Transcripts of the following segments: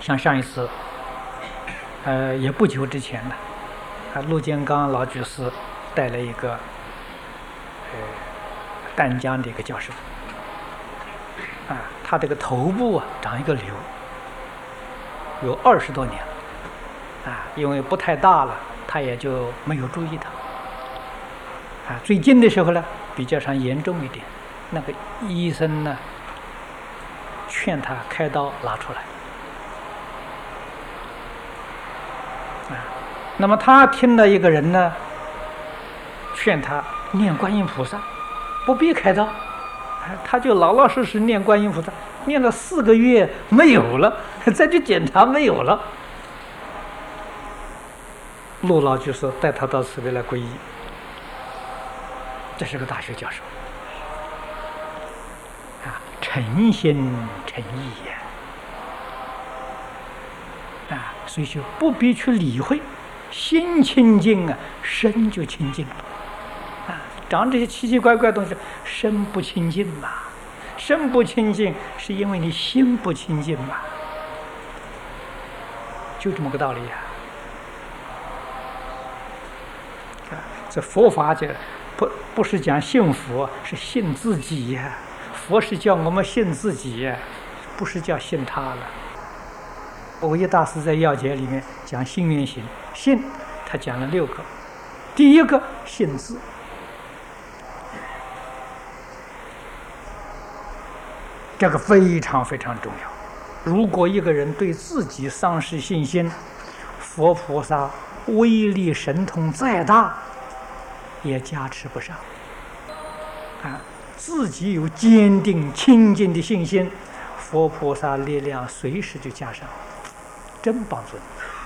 像上一次，也不久之前呢，陆建刚老居士带了一个淡江的一个教授，他这个头部长一个瘤，有20多年了，因为不太大了，他也就没有注意它。最近的时候呢，比较上严重一点，那个医生呢劝他开刀拿出来。那么他听了一个人呢劝他念观音菩萨，不必开刀，他就老老实实念观音菩萨，念了4个月没有了，再去检查没有了。陆老居士带他到慈悲来皈依，这是个大学教授，诚心诚意呀，所以就不必去理会，心清净身就清净了。长这些奇奇怪怪的东西，身不清净嘛，身不清净是因为你心不清净嘛，就这么个道理呀。这佛法这不是讲信佛，是信自己呀。佛是叫我们信自己呀，不是叫信他了。蕅益大师在要解里面讲信愿行，信他讲了6个，第一个信自。这个非常非常重要。如果一个人对自己丧失信心，佛菩萨威力神通再大，也加持不上。自己有坚定清净的信心，佛菩萨力量随时就加上，真帮助你。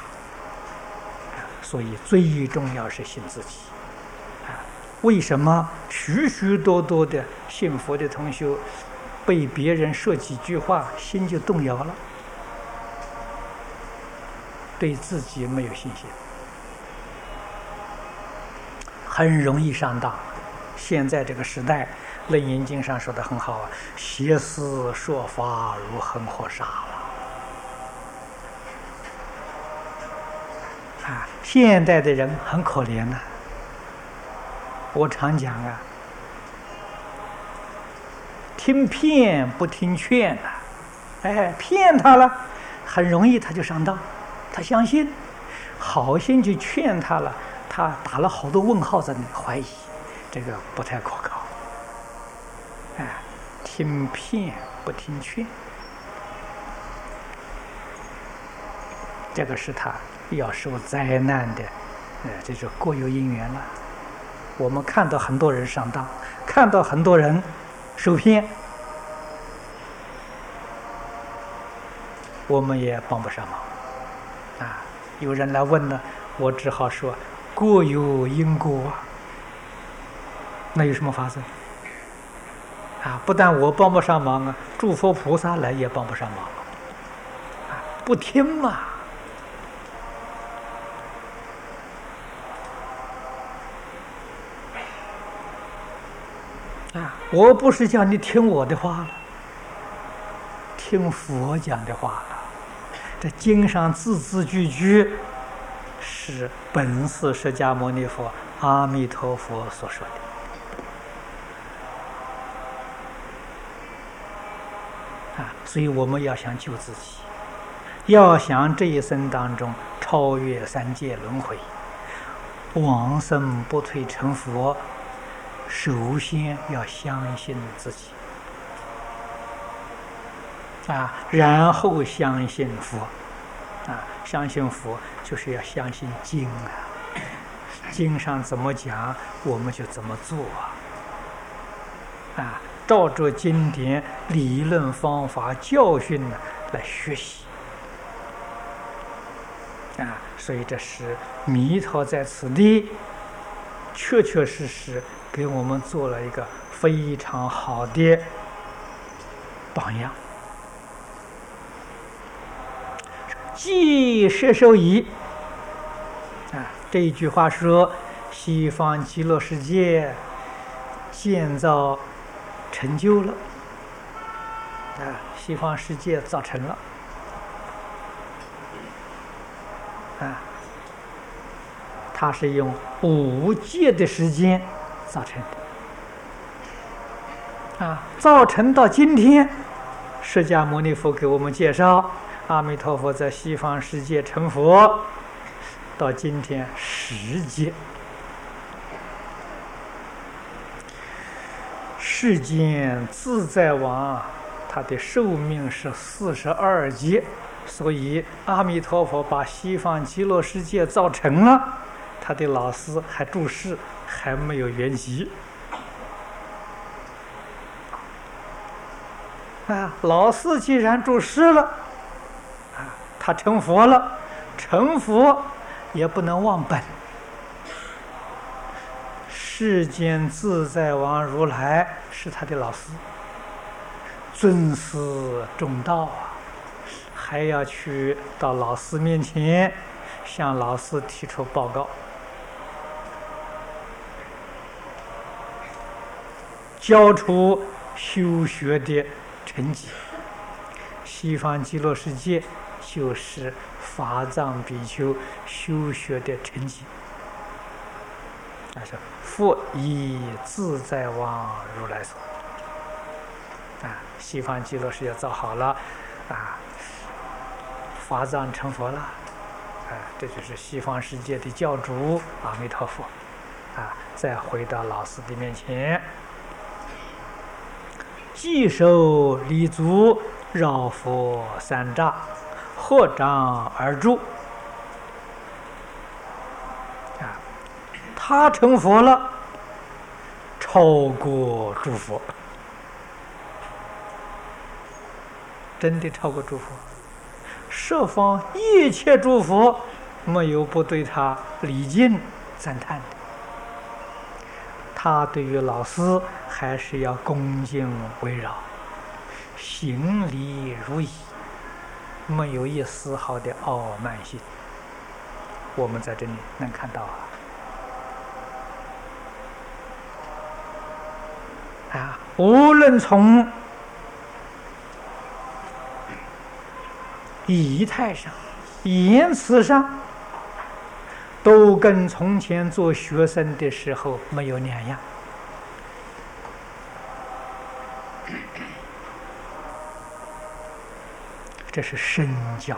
所以最重要是信自己。为什么许许多多的信佛的同修被别人说几句话，心就动摇了，对自己没有信心，很容易上当。现在这个时代，《楞严经》上说的很好邪思说法如恒河沙了。现代的人很可怜呐。我常讲听骗不听劝骗他了，很容易他就上当，他相信，好心去劝他了，他打了好多问号在那里，怀疑，这个不太可靠。听骗不听劝，这个是他要受灾难的，这就各有因缘了。我们看到很多人上当，看到很多人受骗，我们也帮不上忙。有人来问呢，我只好说各有因果，那有什么法子？不但我帮不上忙诸佛菩萨来也帮不上忙不听嘛。我不是叫你听我的话了，听佛讲的话了。这经上字字句句是本师释迦牟尼佛阿弥陀佛所说的。所以我们要想救自己，要想这一生当中超越3界轮回，往生不退成佛，首先要相信自己然后相信佛相信佛就是要相信经经上怎么讲我们就怎么做照着经典理论方法教训来学习所以这是弥陀在此地确确实实给我们做了一个非常好的榜样。即摄受已这一句话说西方极乐世界建造成就了西方世界造成了啊，它是用5劫的时间造成的，啊，造成到今天，释迦牟尼佛给我们介绍，阿弥陀佛在西方世界成佛，到今天10劫。世间自在王，他的寿命是42劫，所以阿弥陀佛把西方极乐世界造成了，他的老师还住世，还没有圆寂。啊，老师既然住世了，啊，他成佛了，成佛也不能忘本。世间自在王如来是他的老师，尊师重道啊，还要去到老师面前向老师提出报告，交出修学的成绩。西方极乐世界就是法藏比丘修学的成绩。是复以自在王如来所。啊，西方极乐世界造好了，啊，法藏成佛了，啊，这就是西方世界的教主阿弥陀佛，啊，再回到老师的面前，稽首礼足，绕佛3匝，合掌而住。他成佛了，超过诸佛，真的超过诸佛。十方一切诸佛，没有不对他礼敬赞叹的。他对于老师还是要恭敬围绕，行礼如仪，没有一丝毫的傲慢心。我们在这里能看到啊，无论从仪态上、言辞上，都跟从前做学生的时候没有两样。这是身教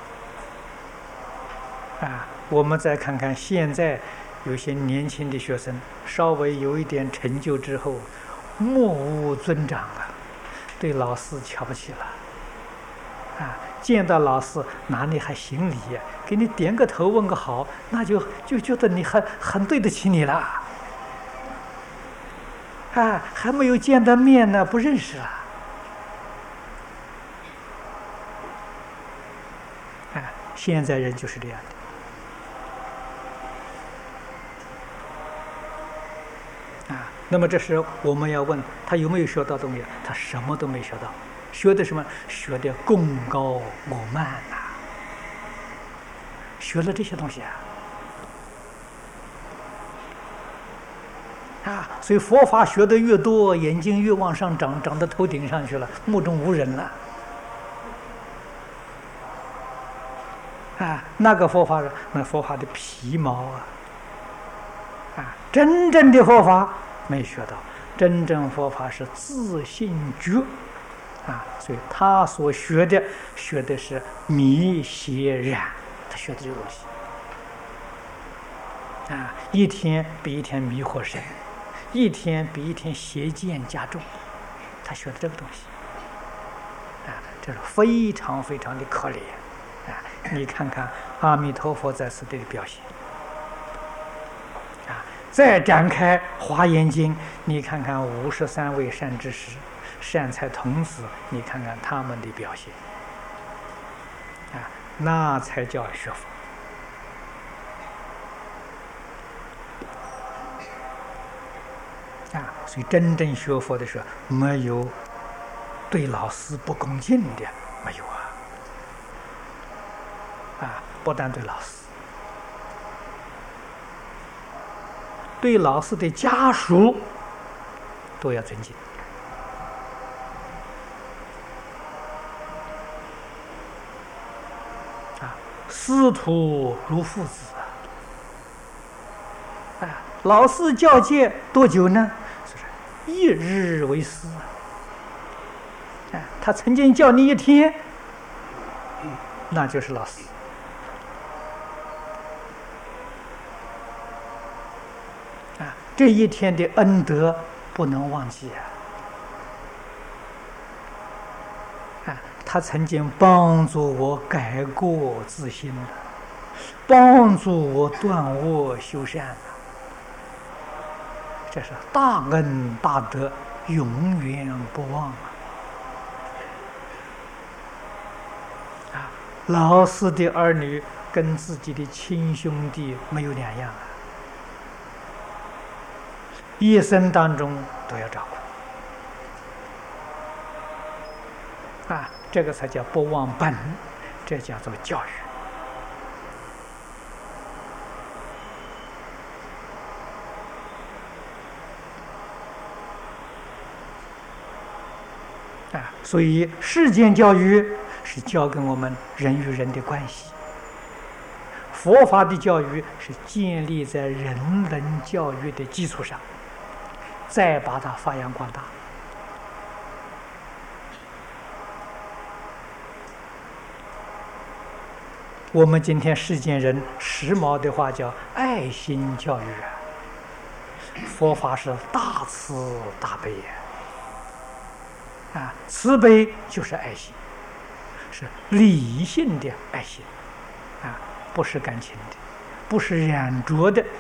啊！我们再看看现在有些年轻的学生，稍微有一点成就之后，目无尊长了，对老师瞧不起了，啊，见到老师哪里还行礼呀？给你点个头问个好，那就觉得你很对得起你了，啊，还没有见到面呢，不认识了，啊，现在人就是这样的，啊。那么这时我们要问他有没有学到东西？他什么都没学到，学的什么？学的功高我慢呐，学了这些东西啊！所以佛法学的越多，眼睛越往上长，长到头顶上去了，目中无人了。啊，那个佛法，那佛法的皮毛啊！真正的佛法没学到，真正佛法是自信觉啊，所以他所学的是迷邪染，他学的这个东西啊，一天比一天迷惑深，一天比一天邪见加重，他学的这个东西啊，这是非常非常的可怜啊！你看看阿弥陀佛在此地的表现。再展开《华严经》，你看看53位善知识、善财童子，你看看他们的表现，啊，那才叫学佛。啊，所以真正学佛的时候，没有对老师不恭敬的，没有啊，不但对老师。对老师的家属都要尊敬啊！ 师徒如父子老师教诫多久呢？是一日为师他曾经教你一天，那就是老师这一天的恩德不能忘记他曾经帮助我改过自新，帮助我断恶修善，这是大恩大德，永远不忘老师的儿女跟自己的亲兄弟没有两样一生当中都要照顾这个才叫不忘本，这叫做教育所以世间教育是教给我们人与人的关系，佛法的教育是建立在人文教育的基础上，再把它发扬光大。我们今天世间人时髦的话叫爱心教育佛法是大慈大悲慈悲就是爱心，是理性的爱心不是感情的，不是染着的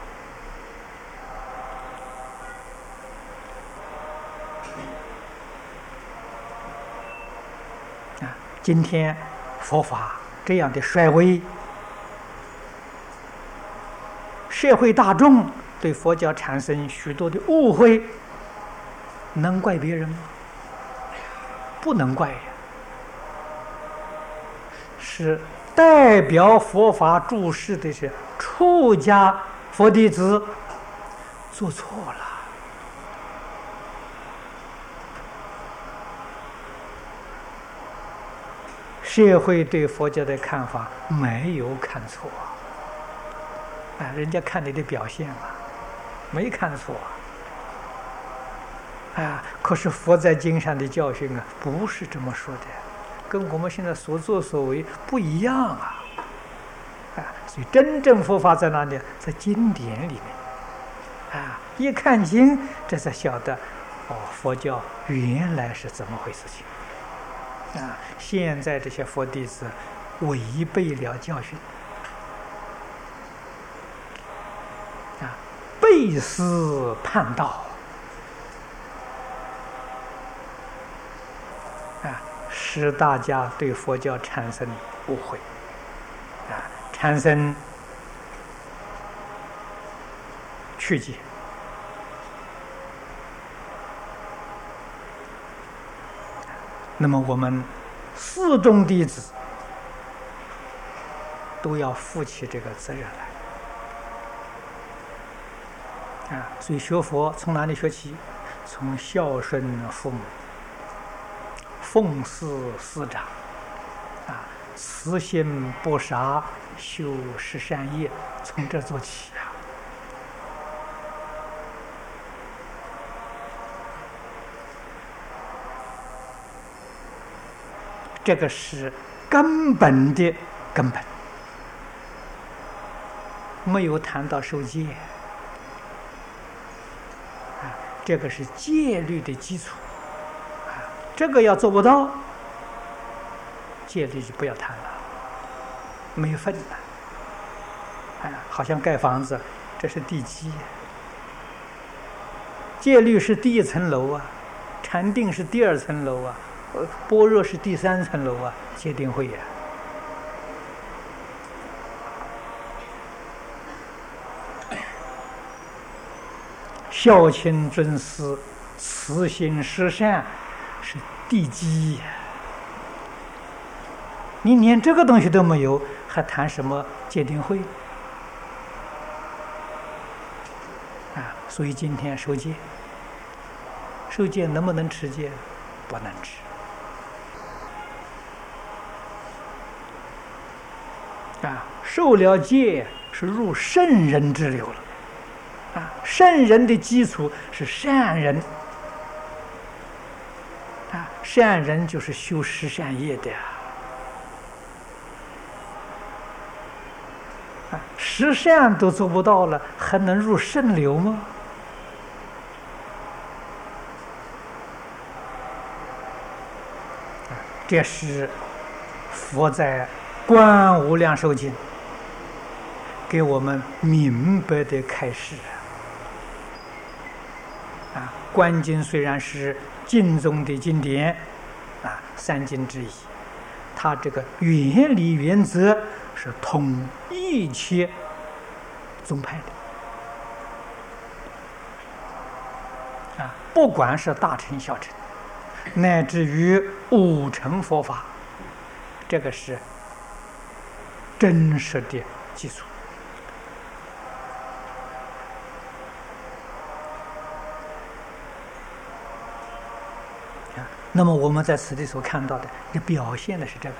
今天佛法这样的衰微，社会大众对佛教产生许多的误会，能怪别人吗？不能怪是代表佛法注释的是出家佛弟子做错了。社会对佛教的看法没有看错人家看你的表现没看错可是佛在经上的教训不是这么说的，跟我们现在所作所为不一样所以真正佛法在哪里？在经典里面一看经，这才晓得佛教原来是怎么回事情现在这些佛弟子违背了教训背师叛道使大家对佛教产生误会产生曲解那么我们四众弟子都要负起这个责任来所以学佛从哪里学起？从孝顺父母，奉事师长慈心不杀，修十善业，从这做起这个是根本的根本，没有谈到受戒这个是戒律的基础这个要做不到，戒律就不要谈了，没份了好像盖房子，这是地基戒律是第一层楼禅定是第二层楼般若是第三层楼戒定慧孝亲尊师，慈心施善是地基你连这个东西都没有，还谈什么戒定慧所以今天受戒，受戒能不能持戒？不能持受了戒是入圣人之流了。圣人的基础是善人。善人就是修十善业的。十善都做不到了，还能入圣流吗？这是佛在《观无量寿经》给我们明白的开示。观经虽然是经宗的经典，三经之一，它这个原理原则是通一切宗派的。不管是大乘小乘，乃至于五乘佛法，这个是真实的基础。那么我们在此地所看到的，这表现的是这个。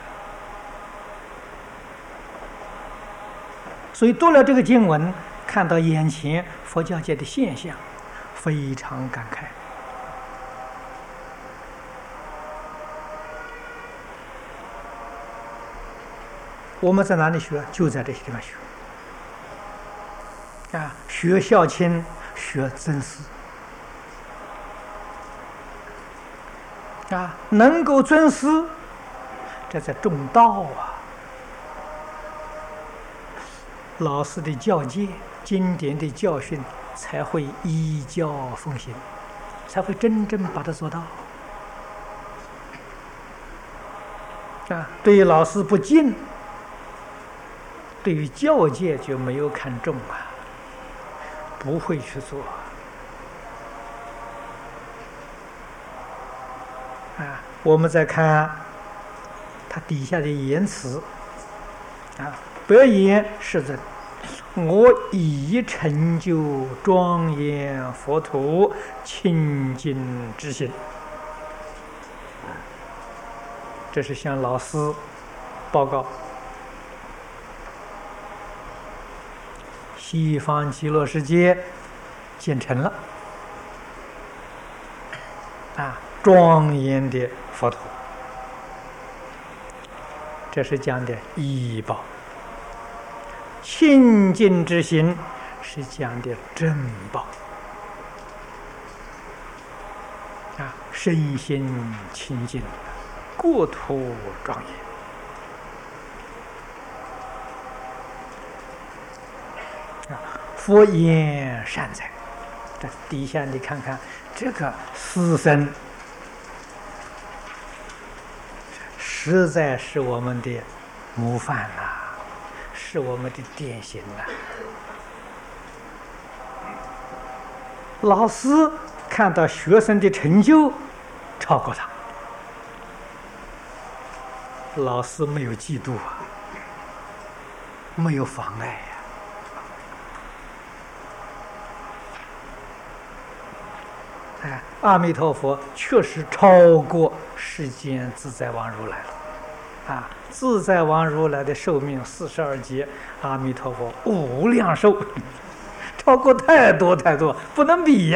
所以读了这个经文，看到眼前佛教界的现象，非常感慨。我们在哪里学？就在这些地方学。学孝亲，学尊师。能够尊师，这在重道老师的教诫、经典的教训，才会依教奉行，才会真正把它做到。对于老师不敬，对于教诫就没有看重不会去做。我们再看它底下的言辞，白言世尊，我已成就庄严佛土清净之心。这是向老师报告，西方极乐世界建成了庄严的佛土。这是讲的依报，清净之心是讲的正报。身心清净，国土庄严。佛言善哉，这底下你看看这个师僧，实在是我们的模范是我们的典型老师看到学生的成就，超过他。老师没有嫉妒没有妨碍阿弥陀佛确实超过世间自在王如来了自在王如来的寿命42劫，阿弥陀佛无量寿，超过太多太多，不能比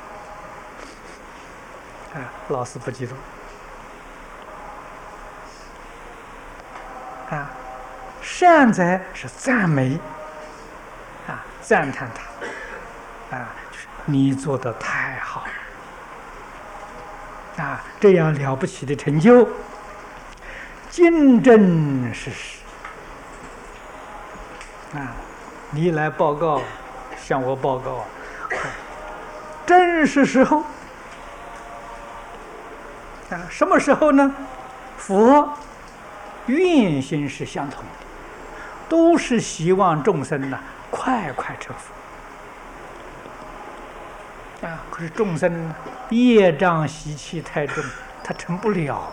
老师不嫉妒善哉是赞美赞叹他就是你做的太好了这样了不起的成就，经真事实你来报告，向我报告真是时候什么时候呢？佛愿心是相同的，都是希望众生快快成佛可是众生业障习气太重，他成不了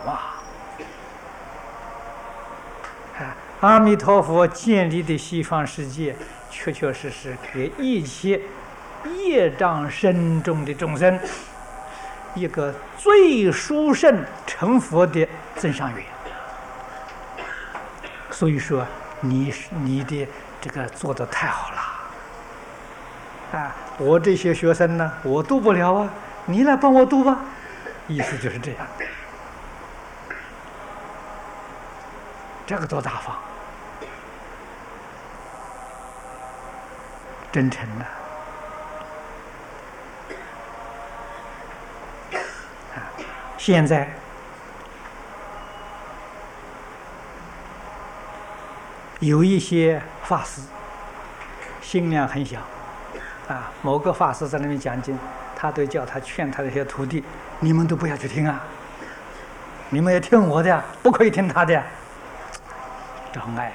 阿弥陀佛建立的西方世界，确确实实给一切业障深重的众生一个最殊胜成佛的增上缘。所以说你的这个做得太好了啊！我这些学生呢，我度不了啊，你来帮我度吧。意思就是这样，这个多大方，真诚的啊！现在有一些法师心量很小啊，某个法师在那边讲经，他都叫他劝他这些徒弟，你们都不要去听啊，你们要听我的，不可以听他的，障碍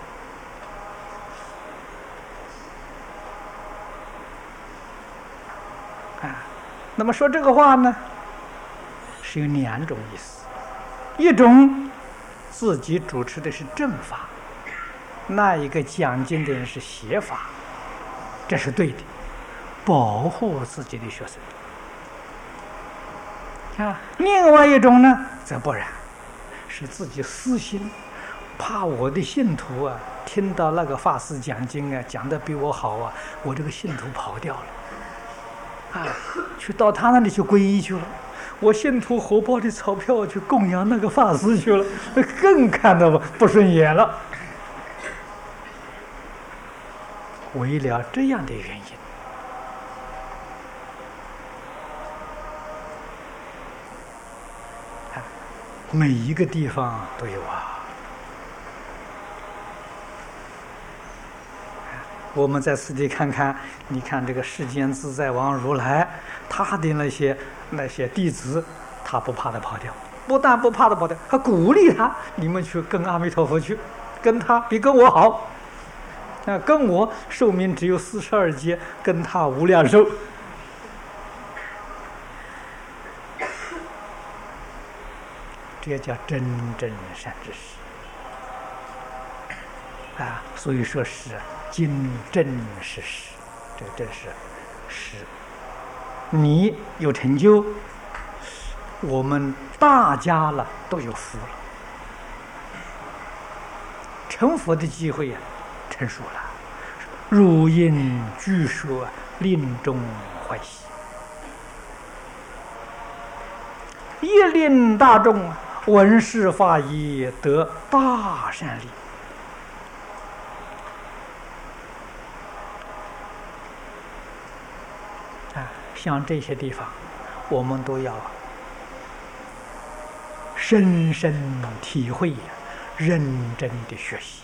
呀！啊，那么说这个话呢，是有两种意思，一种自己主持的是正法，那一个讲经的人是邪法，这是对的，保护自己的学生。啊，另外一种呢，则不然，是自己私心，怕我的信徒啊，听到那个法师讲经啊，讲得比我好啊，我这个信徒跑掉了，啊，去到他那里去皈依去了，我信徒荷包的钞票去供养那个法师去了，更看到不顺眼了。为了这样的原因，每一个地方都有啊。我们在此地看看，你看这个世间自在王如来，他的那些弟子，他不怕的跑掉，不但不怕的跑掉，还鼓励他，你们去跟阿弥陀佛去，跟他比跟我好。跟我寿命只有42劫，跟他无量寿。这叫真正善知识啊！所以说是经真实实，这个真是实。你有成就，我们大家了都有福了，成佛的机会呀，成熟了，如因具说，令众欢喜，一令大众闻是法义，得大善利。啊，像这些地方，我们都要深深体会，认真的学习。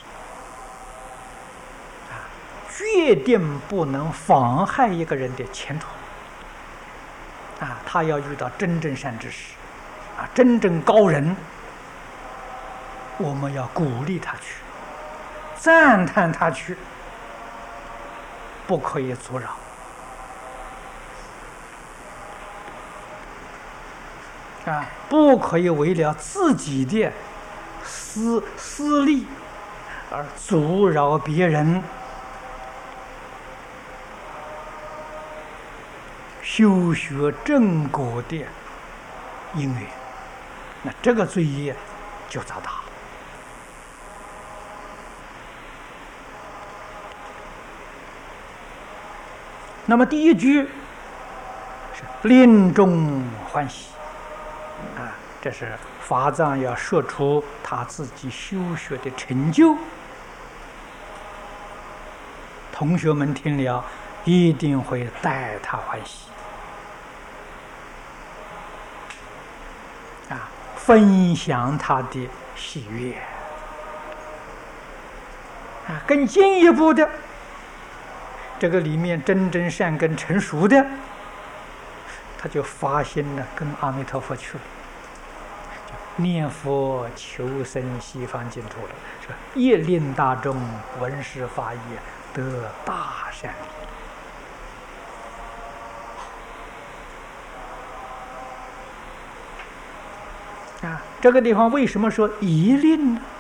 决定不能妨害一个人的前途啊！他要遇到真正善知识啊，真正高人，我们要鼓励他去，赞叹他去，不可以阻扰啊！不可以为了自己的私利而阻扰别人修学正果的因缘，那这个罪业就遭大了。那么第一句是令众欢喜啊，这是法藏要说出他自己修学的成就，同学们听了一定会带他欢喜啊，分享他的喜悦啊。更进一步的，这个里面真正善根成熟的，他就发心了，跟阿弥陀佛去了，念佛求生西方净土了，说一令大众闻是法义，得大善利。啊，这个地方为什么说一令呢？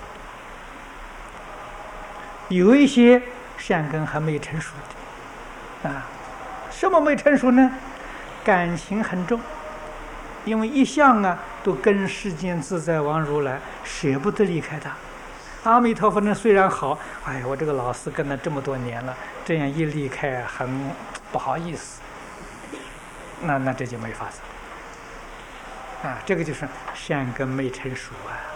有一些善根还没成熟的，啊，什么没成熟呢？感情很重，因为一向啊都跟世间自在王如来，舍不得离开他， 阿弥陀佛呢虽然好，哎，我这个老师跟了这么多年了，这样一离开很不好意思，那这就没法子啊，这个就是善根没成熟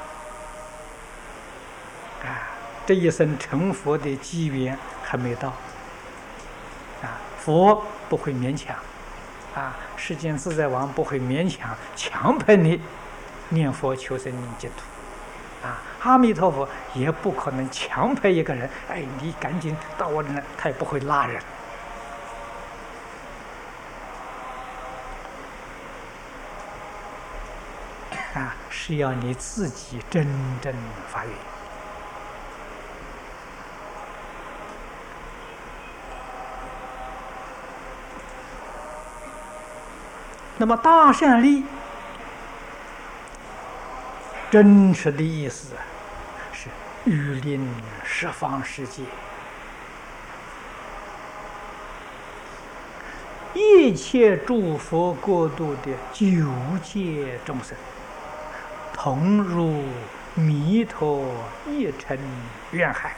啊，这一生成佛的机缘还没到啊，佛不会勉强啊，世间自在王不会勉强迫你念佛求生净土啊，阿弥陀佛也不可能强迫一个人，哎，你赶紧到我这来，他也不会拉人啊，是要你自己真正发愿。那么大善力真实的意思是欲令十方世界一切诸佛国度的九界众生同入弥陀一尘愿海，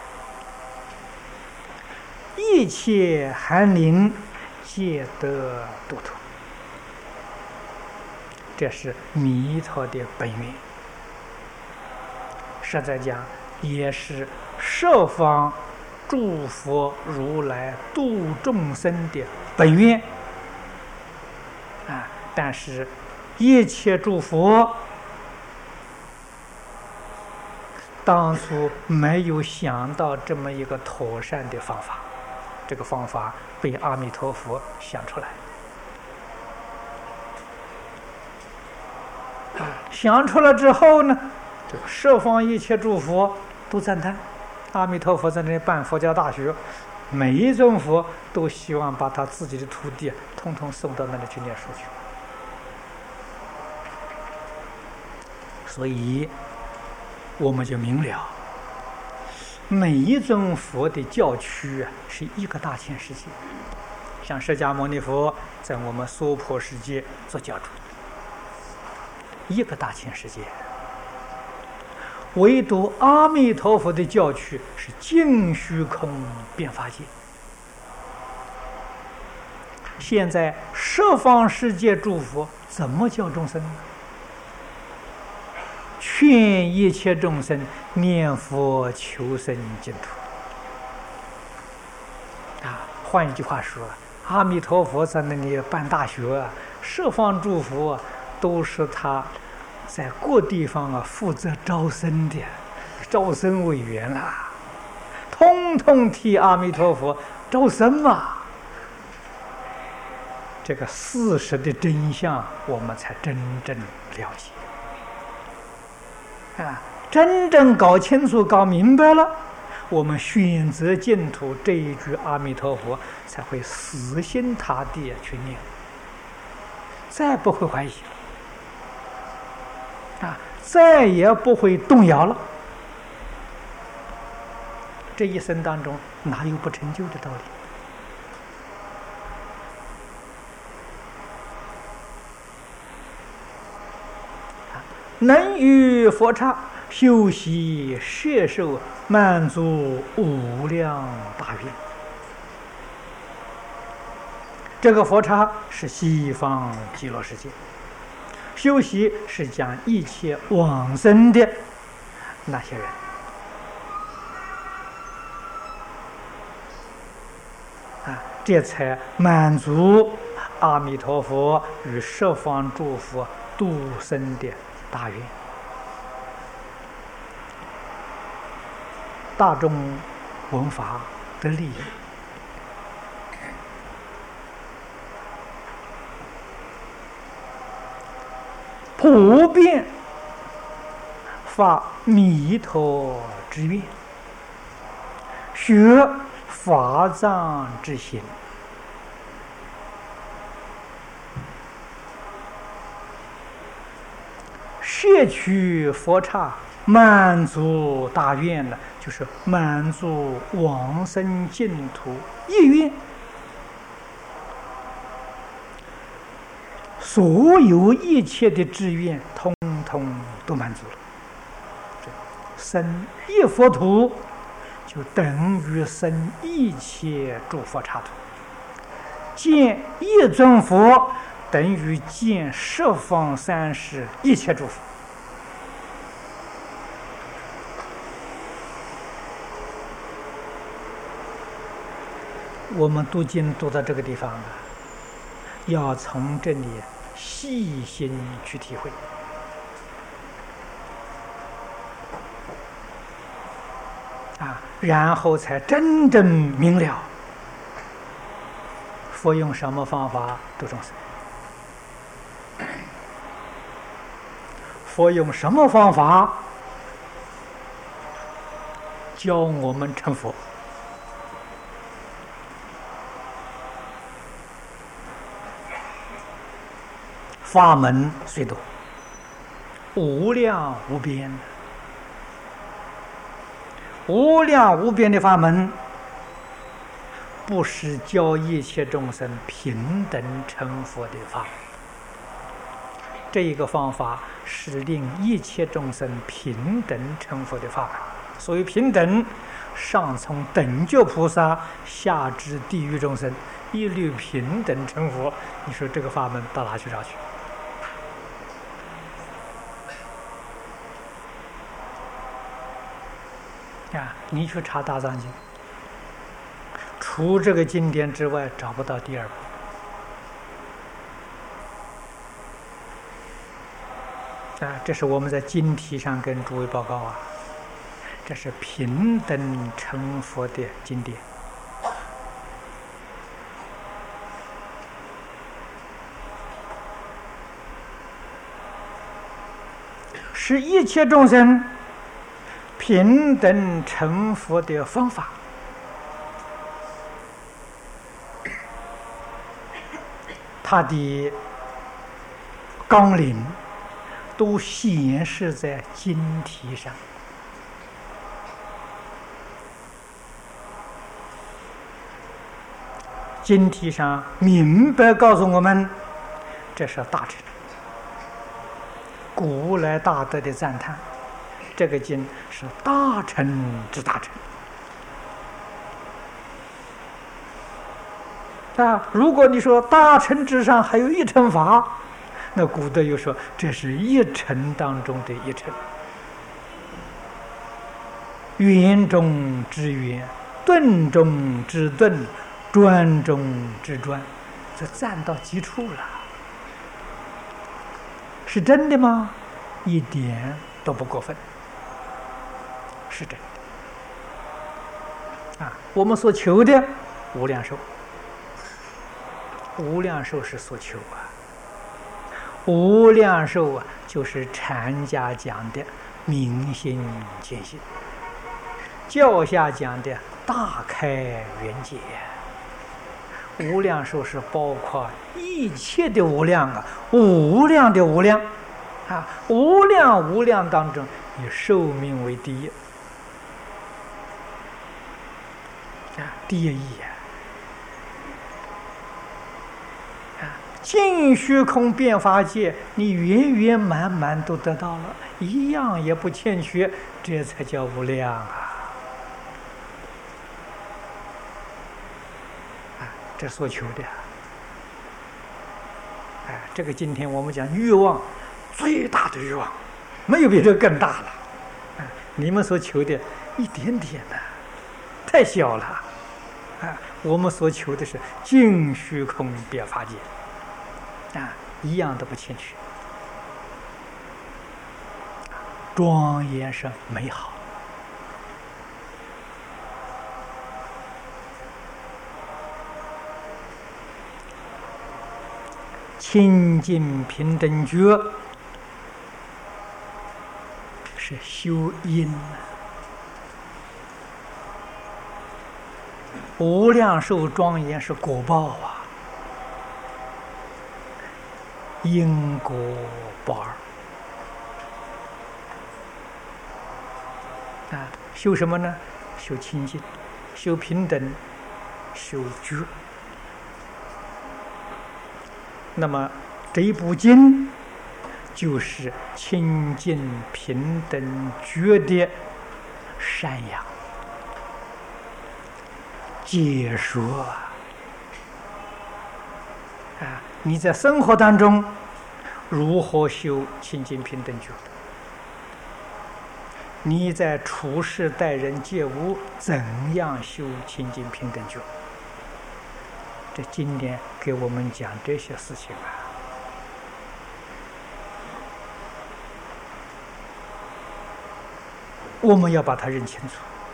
一切寒灵皆得度脱。这是弥陀的本愿，实在讲也是十方诸佛如来度众生的本愿啊！但是一切诸佛当初没有想到这么一个妥善的方法，这个方法被阿弥陀佛想出来。想出来之后呢，这个十方一切诸佛都赞叹，阿弥陀佛在那里办佛教大学，每一尊佛都希望把他自己的徒弟统统送到那里去念书去。所以我们就明了，每一尊佛的教区是一个大千世界，像释迦牟尼佛在我们娑婆世界做教主，一个大千世界，唯独阿弥陀佛的教区是净虚空遍法界。现在十方世界诸佛怎么教众生呢？劝一切众生念佛求生净土啊！换一句话说，阿弥陀佛在那里办大学啊，十方诸佛都是他在各地方负责招生的招生委员啦，通通替阿弥陀佛招生嘛。这个事实的真相，我们才真正了解啊！真正搞清楚、搞明白了，我们选择净土这一句阿弥陀佛，才会死心塌地去念，再不会怀疑啊，再也不会动摇了。这一生当中哪有不成就的道理？能于佛刹修习摄受，满足无量大愿。这个佛刹是西方极乐世界，修习是讲一切往生的那些人啊，这才满足阿弥陀佛与十方诸佛度生的大愿。大众闻法得利益，普遍发弥陀之愿，学法藏之心，摄取佛刹，满足大愿呢，就是满足往生净土意愿。所有一切的志愿，通通都满足了。 生一佛土，就等于生一切诸佛刹土；见一尊佛，等于见十方三世一切诸佛。我们读经读到这个地方了，要从这里细心去体会然后才真正明了佛用什么方法度众生，佛用什么方法教我们成佛。法门虽多，无量无边，无量无边的法门，不是教一切众生平等成佛的法门。这一个方法是令一切众生平等成佛的法门。所谓平等，上从等觉菩萨，下至地狱众生，一律平等成佛。你说这个法门到哪去找去？你去查大藏经，除这个经典之外，找不到第二部。这是我们在经题上跟诸位报告这是平等成佛的经典。是一切众生平等成佛的方法。它的纲领都显示在经题上。经题上明白告诉我们，这是大乘古来大德的赞叹。这个经是大乘之大乘如果你说大乘之上还有一乘法，那古德又说这是一乘当中的一乘，圆中之圆，顿中之顿，专中之专，这赞到极处了。是真的吗？一点都不过分，是真的我们所求的无量寿，无量寿是所求无量寿就是禅家讲的明心见性，教下讲的大开圆解。无量寿是包括一切的无量无量的无量无量无量当中，以寿命为第一第一义尽虚空遍法界，你圆圆满满都得到了，一样也不欠缺，这才叫无量这所求的这个今天我们讲欲望，最大的欲望，没有比这更大了你们所求的一点点太小了我们所求的是尽虚空遍法界一样都不欠缺，庄严是美好。清净平等觉是修因无量寿庄严是果报因果报修什么呢？修清净，修平等，修觉。那么这一部经就是清净平等觉的赡养、解说啊！你在生活当中如何修清净平等觉？你在处事待人接物怎样修清净平等觉？这经典给我们讲这些事情啊。我们要把它认清楚。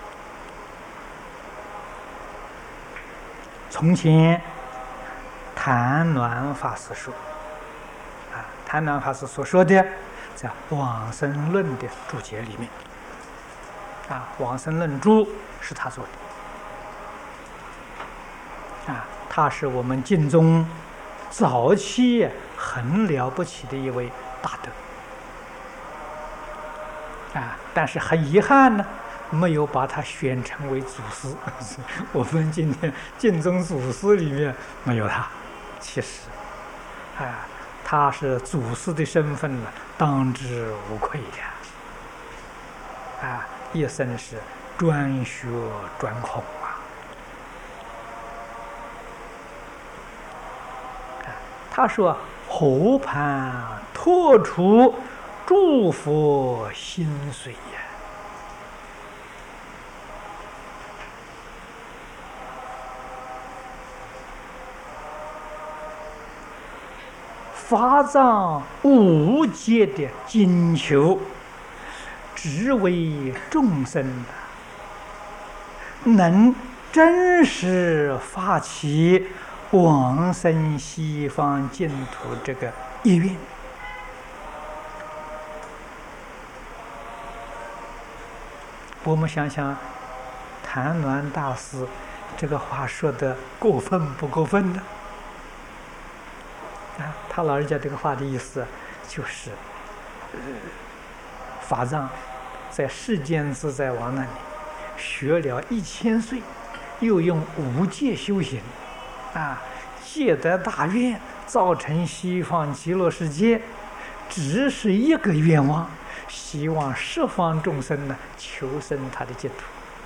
从前谭鸾法师说，谭鸾法师所说的，在《往生论》的注解里面，《往生论》注是他做的，他是我们净宗早期很了不起的一位大德。但是很遗憾呢，没有把他选成为祖师。我们今天净宗祖师里面没有他。其实，他是祖师的身份呢，当之无愧呀。一生是专学专空他说：“河畔托出诸佛心髓呀。”法藏无界的金球，只为众生能真实发起往生西方净土这个意愿。我们想想，谭鸾大师这个话说的过分不过分呢？他老人家这个话的意思就是，法藏在世间自在王那里学了1000岁，又用无戒修行，戒得大愿，造成西方极乐世界，只是一个愿望，希望十方众生呢求生他的净土。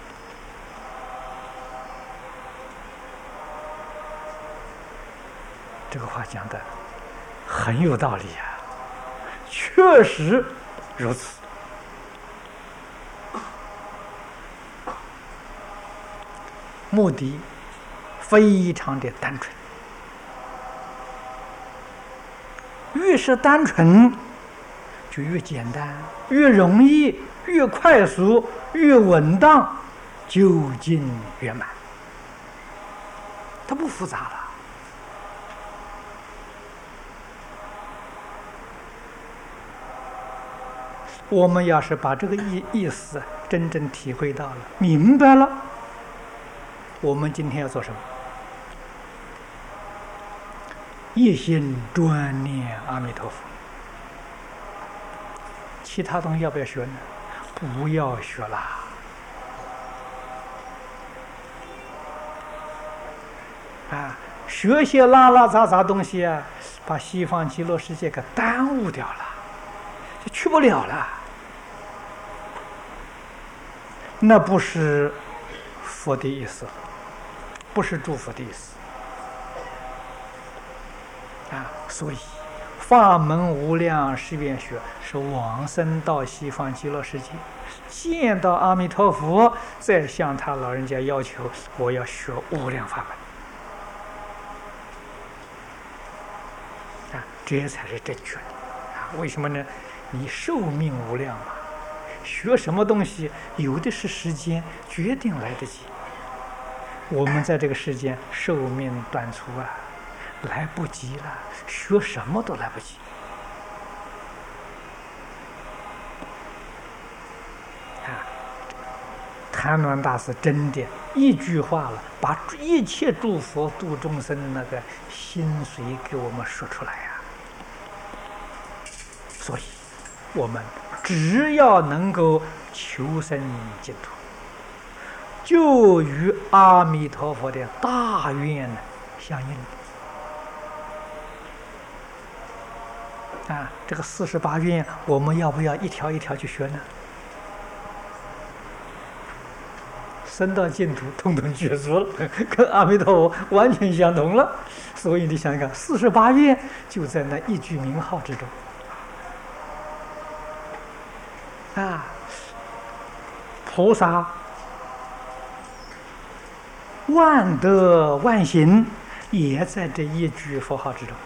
这个话讲的很有道理呀，确实如此。目的非常的单纯，越是单纯就越简单，越容易，越快速，越稳当，究竟圆满，它不复杂了。我们要是把这个意思真正体会到了，明白了，我们今天要做什么？一心专念阿弥陀佛。其他东西要不要学呢？不要学啦。学些拉拉杂杂东西把西方极乐世界给耽误掉了，就去不了了。那不是佛的意思，不是诸佛的意思所以法门无量誓愿学是往生到西方极乐世界，见到阿弥陀佛，再向他老人家要求，我要学无量法门这才是正确的为什么呢？你寿命无量嘛，学什么东西有的是时间，决定来得及。我们在这个世间寿命短促来不及了，学什么都来不及。谭鸾大师真的一句话了，把一切诸佛度众生那个心髓给我们说出来所以我们只要能够求生净土，就与阿弥陀佛的大愿相应这个48愿我们要不要一条一条去学呢？ 升到净土，统统具足了，跟阿弥陀佛完全相同了。所以你想想看，48愿就在那一句名号之中啊！菩萨万德万行，也在这一句佛号之中。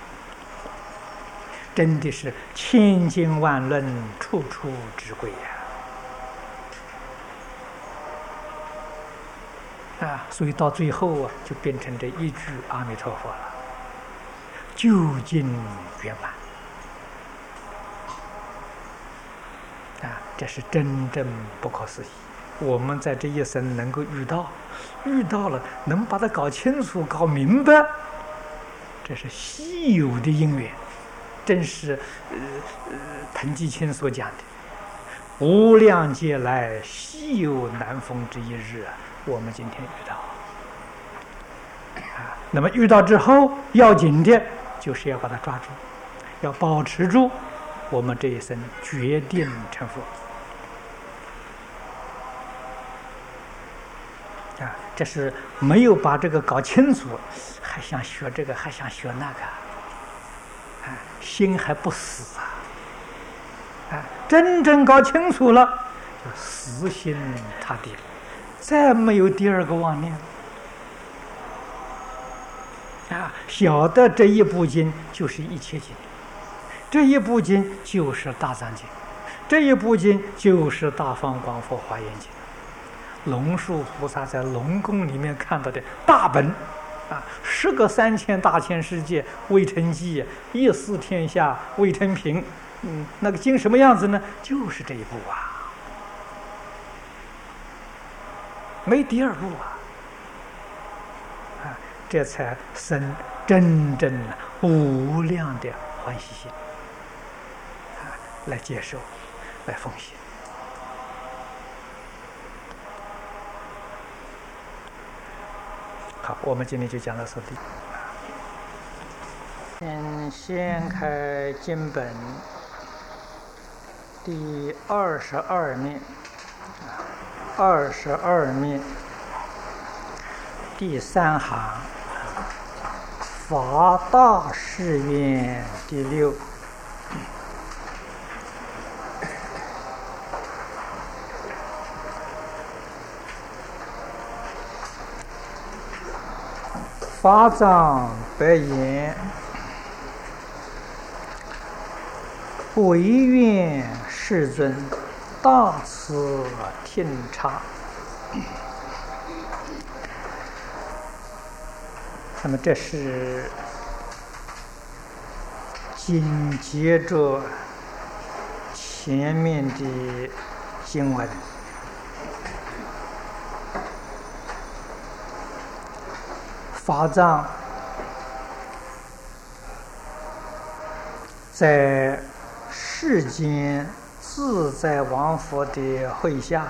真的是千经万论，处处之归呀！所以到最后啊，就变成这一句阿弥陀佛了，究竟圆满这是真正不可思议。我们在这一生能够遇到了，能把它搞清楚、搞明白，这是稀有的因缘。正是彭基清所讲的无量劫来稀有难逢之一日我们今天遇到那么遇到之后要紧的就是要把它抓住，要保持住，我们这一生决定成佛这是没有把这个搞清楚，还想学这个，还想学那个心还不死真正搞清楚了，就死心塌地了，再没有第二个妄念晓得这一部经就是一切经，这一部经就是大藏经，这一部经就是大方广佛华严经。龙树菩萨在龙宫里面看到的大本10个3000大千世界未成寂，一思天下未成平。那个经什么样子呢？就是这一部没第二部这才生真正无量的欢喜心来接受，来奉献。好，我们今天就讲到这里。先开经本第22面，22面第3行，法大誓愿第6。法藏白言：唯愿世尊大慈听察。那么这是紧接着前面的经文。法藏在世间自在王佛的会下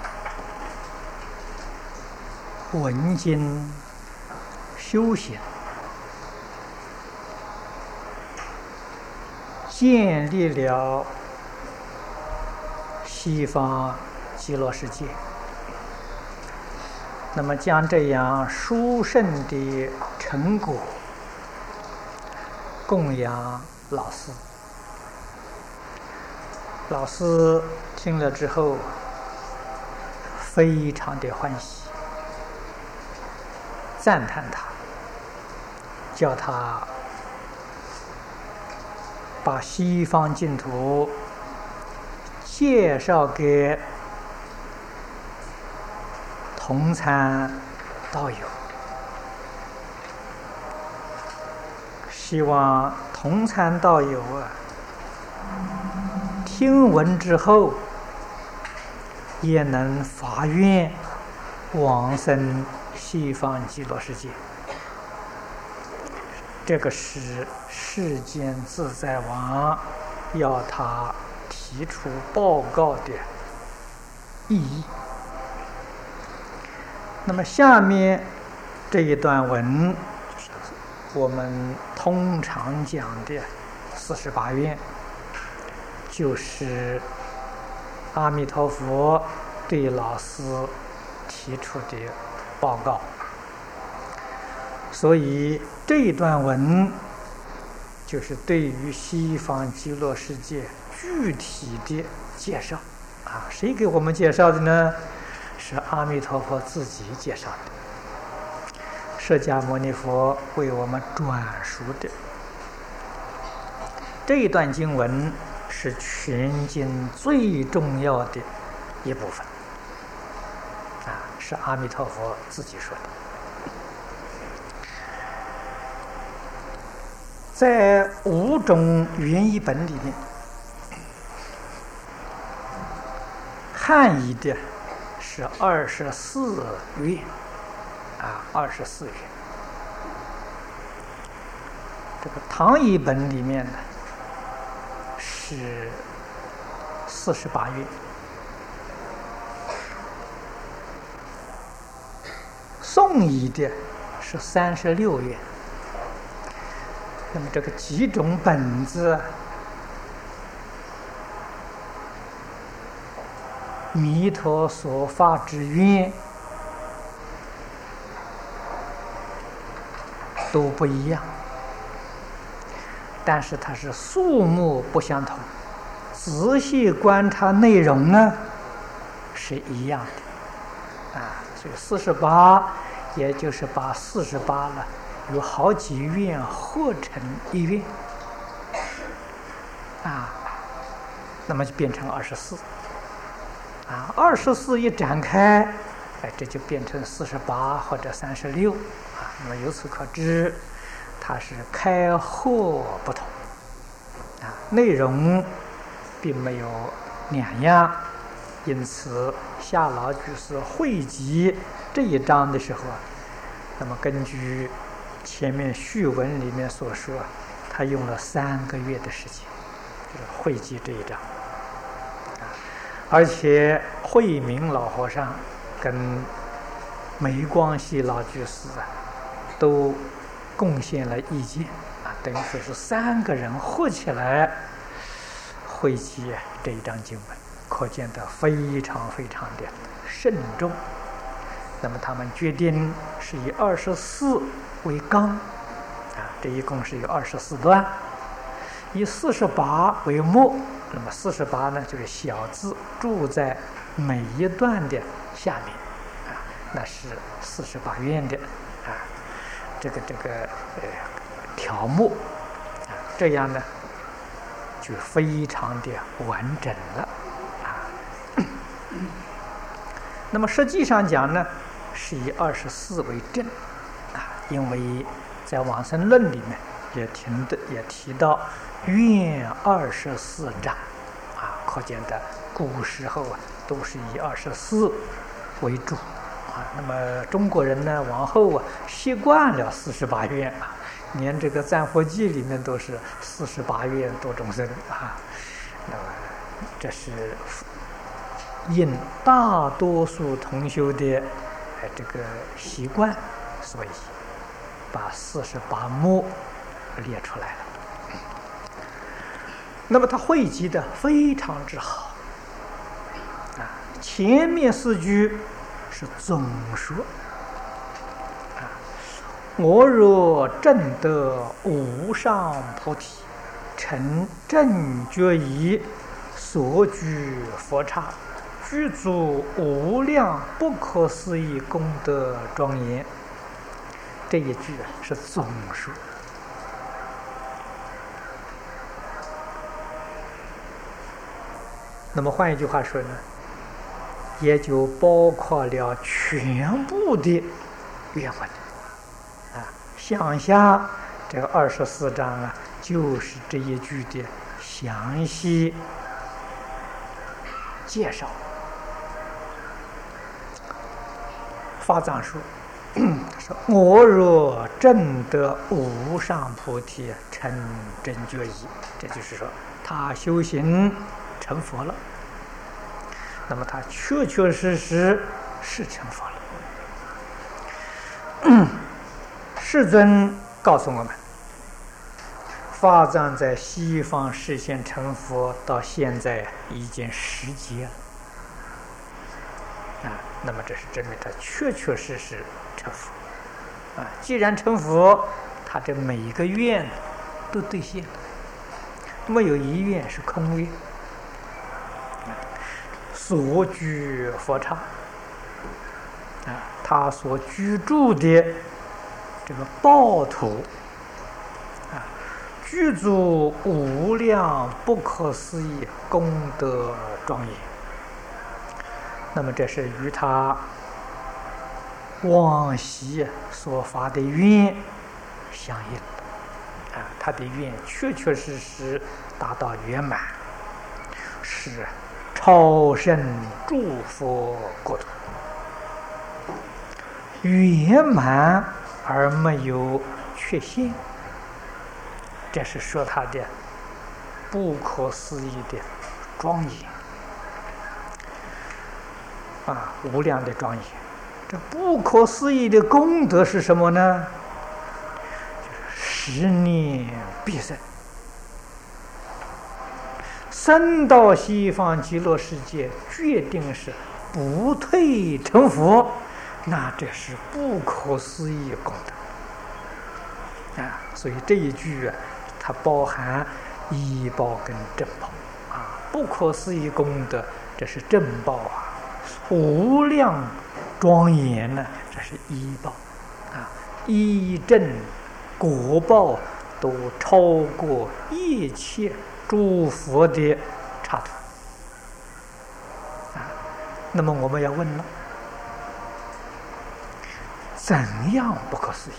闻经修行，建立了西方极乐世界。那么将这样殊胜的成果供养老师，老师听了之后非常的欢喜，赞叹他，叫他把西方净土介绍给同参道友，希望同参道友听闻之后也能发愿往生西方极乐世界。这个是世间自在王要他提出报告的意义。那么下面这一段文就是我们通常讲的48愿，就是阿弥陀佛对老师提提出的报告。所以这一段文就是对于西方极乐世界具体的介绍啊。谁给我们介绍的呢？是阿弥陀佛自己介绍的，释迦牟尼佛为我们转述的。这一段经文是全经最重要的一部分啊，是阿弥陀佛自己说的。在5种原译本里面，汉译的是24愿啊，24愿。这个唐译本里面呢是48愿，宋译的是36愿。那么这个几种本子，弥陀所发之愿都不一样，但是它是数目不相同，仔细观察内容呢是一样的啊。所以48，也就是把48了有好几愿合成一愿啊，那么就变成24啊。24一展开，哎，这就变成48或者36啊。那么由此可知，它是开合不同啊，内容并没有两样。因此，夏老居士汇集这一章的时候，那么根据前面序文里面所说，他用了3个月的时间，就是汇集这一章。而且慧明老和尚跟梅光系老居士都贡献了意见啊，等于说是3个人合起来汇集这一章经文，可见得非常非常的慎重。那么他们决定是以24为纲啊，这一共是有24段，以48为末。那么48呢，就是小字注在每一段的下面啊，那是48愿的啊，这个条目啊，这样呢就非常的完整了啊。那么实际上讲呢，是以24为正啊，因为在往生论里面也提到愿24章啊，可见的古时候啊都是以24为主啊。那么中国人呢，往后啊习惯了48愿啊，连这个赞佛记里面都是48愿度众生啊。那么这是因大多数同修的这个习惯，所以把48目列出来了。那么他汇集的非常之好啊，前面4句是总说啊，我若证得无上菩提，成正觉义，所居佛刹，具足无量不可思议功德庄严。这一句是总说。那么换一句话说呢，也就包括了全部的愿文啊。向下这个24章啊，就是这一句的详细介绍。法藏说说我若证得无上菩提，成正觉义，这就是说他修行成佛了，那么他确确实实是成佛了。世尊告诉我们，法藏在西方实现成佛到现在已经10劫了啊， 那么这是证明他确确实实成佛啊！既然成佛，他这每一个愿都兑现了，没有一愿是空愿。所居佛刹啊，他所居住的这个报土啊，具足无量不可思议功德庄严。那么这是与他往昔所发的愿相应啊，他的愿确确实实达到圆满，是超胜诸佛国土，圆满而没有缺陷。这是说他的不可思议的庄严啊，无量的庄严。这不可思议的功德是什么呢？就是10念必生，生到西方极乐世界，决定是不退成佛，那这是不可思议功德啊！所以这一句啊，它包含依报跟正报啊，不可思议功德，这是正报啊。无量庄严呢，这是依报啊，依正果报都超过一切诸佛的刹土啊。那么我们要问了，怎样不可思议？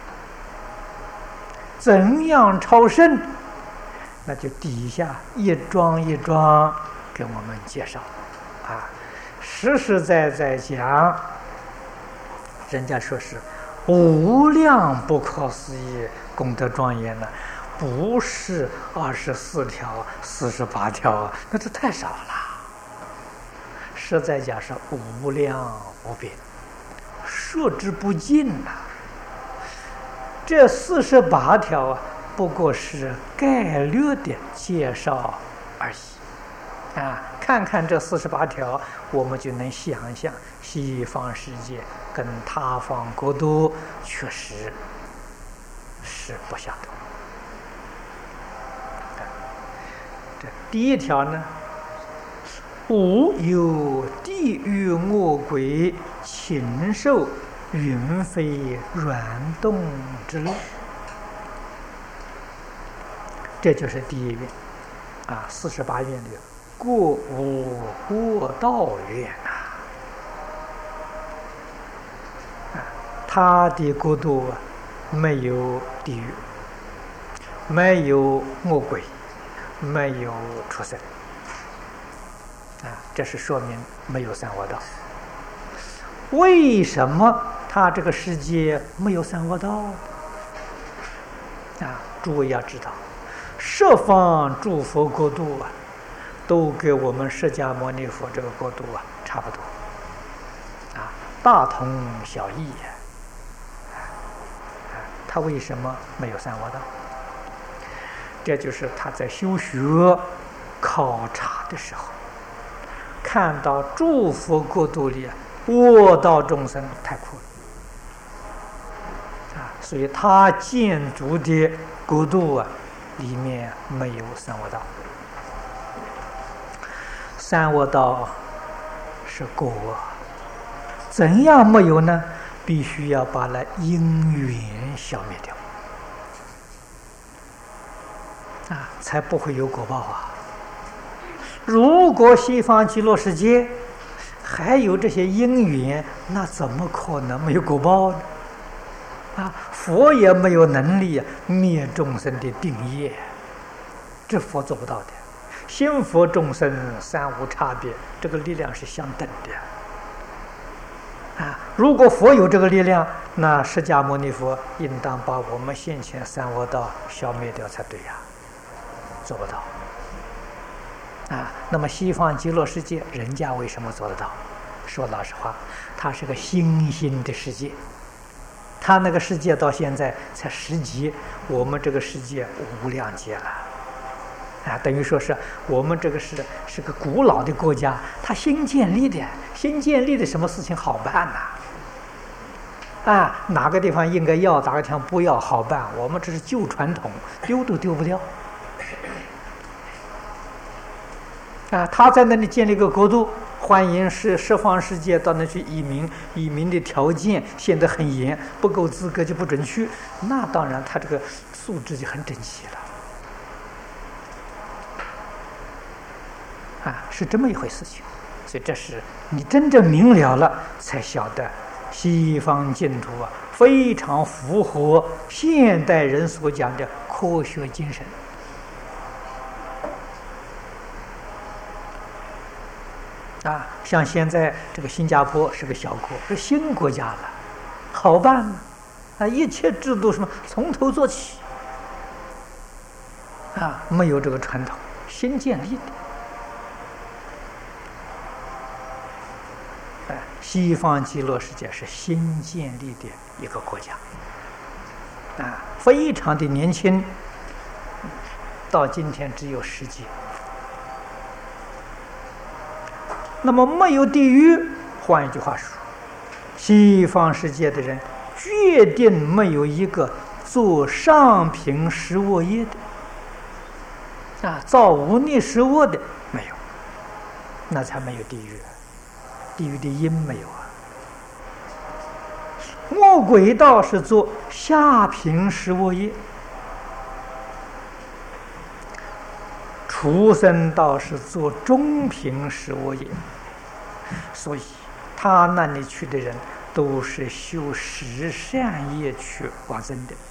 怎样超胜？那就底下一桩一桩给我们介绍啊。实实在在讲，人家说是无量不可思议功德庄严呢，不是24条、48条啊，那这太少了。实在讲是无量无边，说之不尽呐。这48条啊，不过是概略的介绍而已啊。看看这48条，我们就能想象西方世界跟他方国度确实是不相同。这第一条呢，无有地狱恶鬼禽兽云飞软动之乐，这就是第一愿啊，48愿里过无过道愿啊，他的国度没有地狱，没有恶鬼，没有畜生啊，这是说明没有三恶道。为什么他这个世界没有三恶道啊？诸位要知道，十方诸佛国度啊，都跟我们释迦牟尼佛这个国度啊差不多啊，大同小异呀。他为什么没有三恶道？这就是他在修学考察的时候，看到诸佛国度里恶道众生太苦了啊，所以他建筑的国度啊，里面没有三恶道。三恶道是果，怎样没有呢？必须要把那因缘消灭掉啊，才不会有果报啊。如果西方极乐世界还有这些因缘，那怎么可能没有果报呢？啊，佛也没有能力灭众生的定业，这佛做不到的。心佛众生三无差别，这个力量是相等的啊！如果佛有这个力量，那释迦牟尼佛应当把我们现前三恶道消灭掉才对呀，做不到啊！那么西方极乐世界人家为什么做得到？说老实话，它是个新兴的世界，它那个世界到现在才10劫，我们这个世界无量劫了等于说是我们这个是个古老的国家，它新建立的，什么事情好办呐？哪个地方应该要，哪个地方不要，好办。我们这是旧传统，丢都丢不掉。他在那里建立一个国度，欢迎十方世界到那去移民，移民的条件限得很严，不够资格就不准去。那当然，他这个素质就很整齐了。是这么一回事情。所以这是你真正明了了，才晓得西方净土非常符合现代人所讲的科学精神。像现在这个新加坡是个小国，是新国家了，好办了。一切制度什么从头做起。没有这个传统，新建立的。西方极乐世界是新建立的一个国家，非常的年轻，到今天只有10几。那么没有地狱，换一句话说，西方世界的人决定没有一个做上品十恶业的，造无逆十恶的没有，那才没有地狱。地狱的因没有魔鬼道是做下品十恶业，畜生道是做中品十恶业，所以他那里去的人都是修十善业去往生的。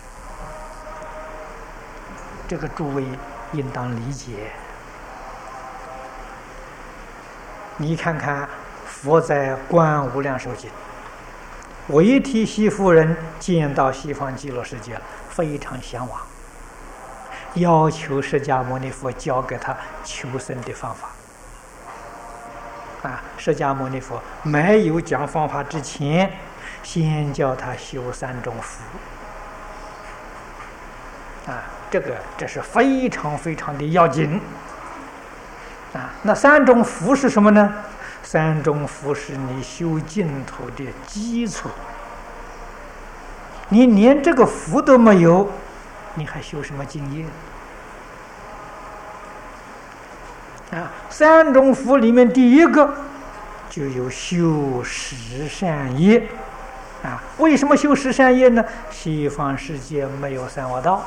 这个诸位应当理解。你看看佛在《观无量寿经》，韦提希夫人见到西方极乐世界了，非常向往，要求释迦牟尼佛教给他求生的方法。释迦牟尼佛没有讲方法之前，先叫他修3种福。这是非常非常的要紧。那3种福是什么呢？3种福是你修净土的基础。你连这个福都没有，你还修什么净业？3种福里面第一个就有修十善业。为什么修十善业呢？西方世界没有三恶道，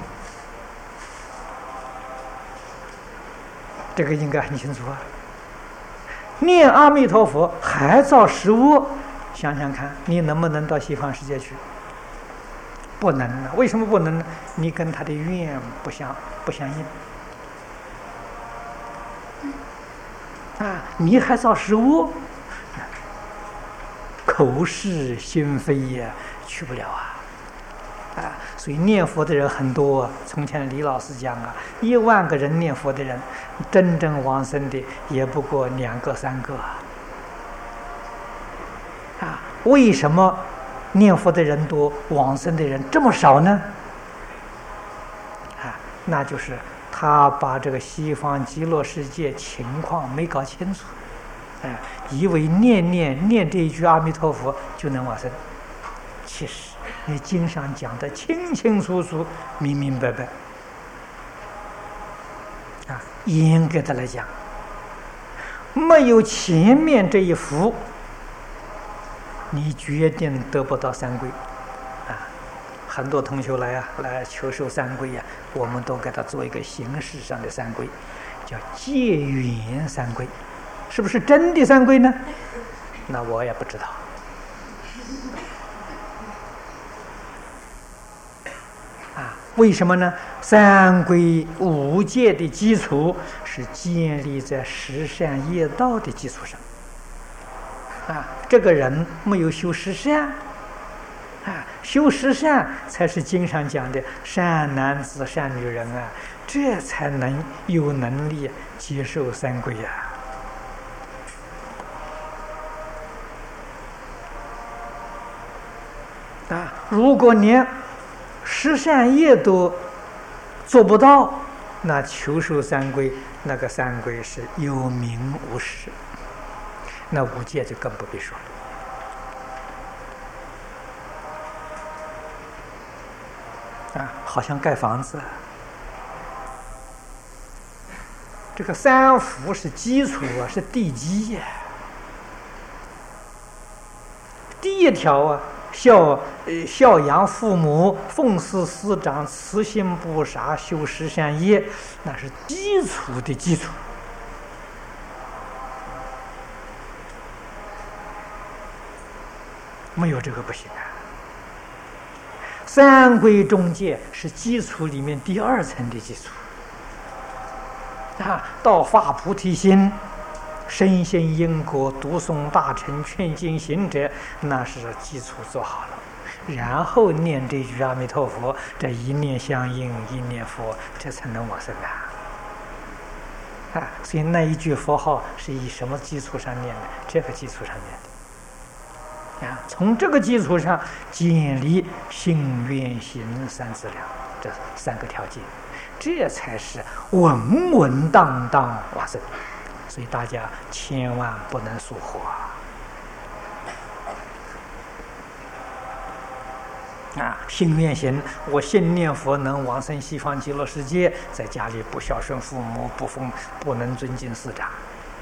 这个应该很清楚念阿弥陀佛还造十恶，想想看，你能不能到西方世界去？不能了。为什么不能呢？你跟他的愿不相应。你还造十恶，口是心非呀，去不了所以念佛的人很多。从前李老师讲1万个人念佛的人，真正往生的也不过2个3个为什么念佛的人多，往生的人这么少呢？那就是他把这个西方极乐世界情况没搞清楚，以为念这一句阿弥陀佛就能往生。其实你经上讲的清清楚楚、明明白白严格的来讲，没有前面这一幅，你决定得不到三皈很多同学来求受三皈我们都给他做一个形式上的三皈，叫戒缘三皈。是不是真的三皈呢？那我也不知道为什么呢？三皈五戒的基础是建立在十善业道的基础上这个人没有修十善修十善才是经上讲的善男子善女人这才能有能力接受三皈如果连十善业都做不到， 那求受三皈，那个三皈是有名无实，那五戒就更不必说了。好像盖房子，这个三福是基础啊，是地基呀。第一条啊，孝养父母，奉事师长，慈心不杀，修十善业，那是基础的基础。没有这个不行啊。三皈中戒是基础里面第二层的基础啊，到发菩提心，深信因果，读诵大乘，劝进行者，那是基础做好了，然后念这句阿弥陀佛，这一念相应，一念佛，这才能往生啊！所以那一句佛号是以什么基础上念的？这个基础上念的。从这个基础上建立信愿行三资粮这三个条件，这才是稳稳当当往生。所以大家千万不能疏忽信愿行，我信念佛能往生西方极乐世界，在家里不孝顺父母，不能尊敬师长，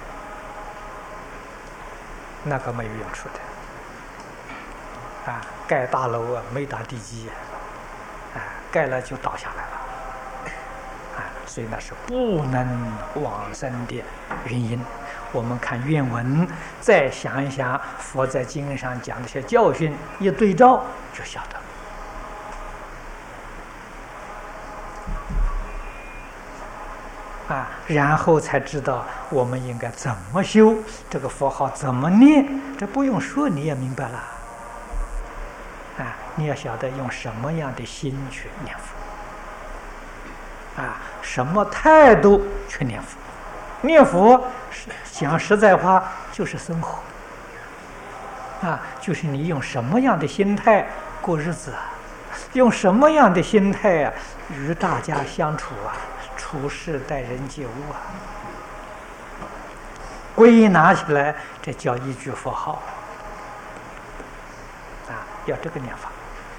那个没有用处的。盖大楼没打地基，盖了就倒下来了，所以那是不能往生的原因。我们看原文，再想一想佛在经上讲的些教训，一对照就晓得。然后才知道我们应该怎么修这个佛号，怎么念，这不用说你也明白了。你要晓得用什么样的心去念佛，什么态度去念佛。念佛讲实在话就是生活，就是你用什么样的心态过日子，用什么样的心态与大家相处处事待人接物归纳起来，这叫一句佛号要这个念法。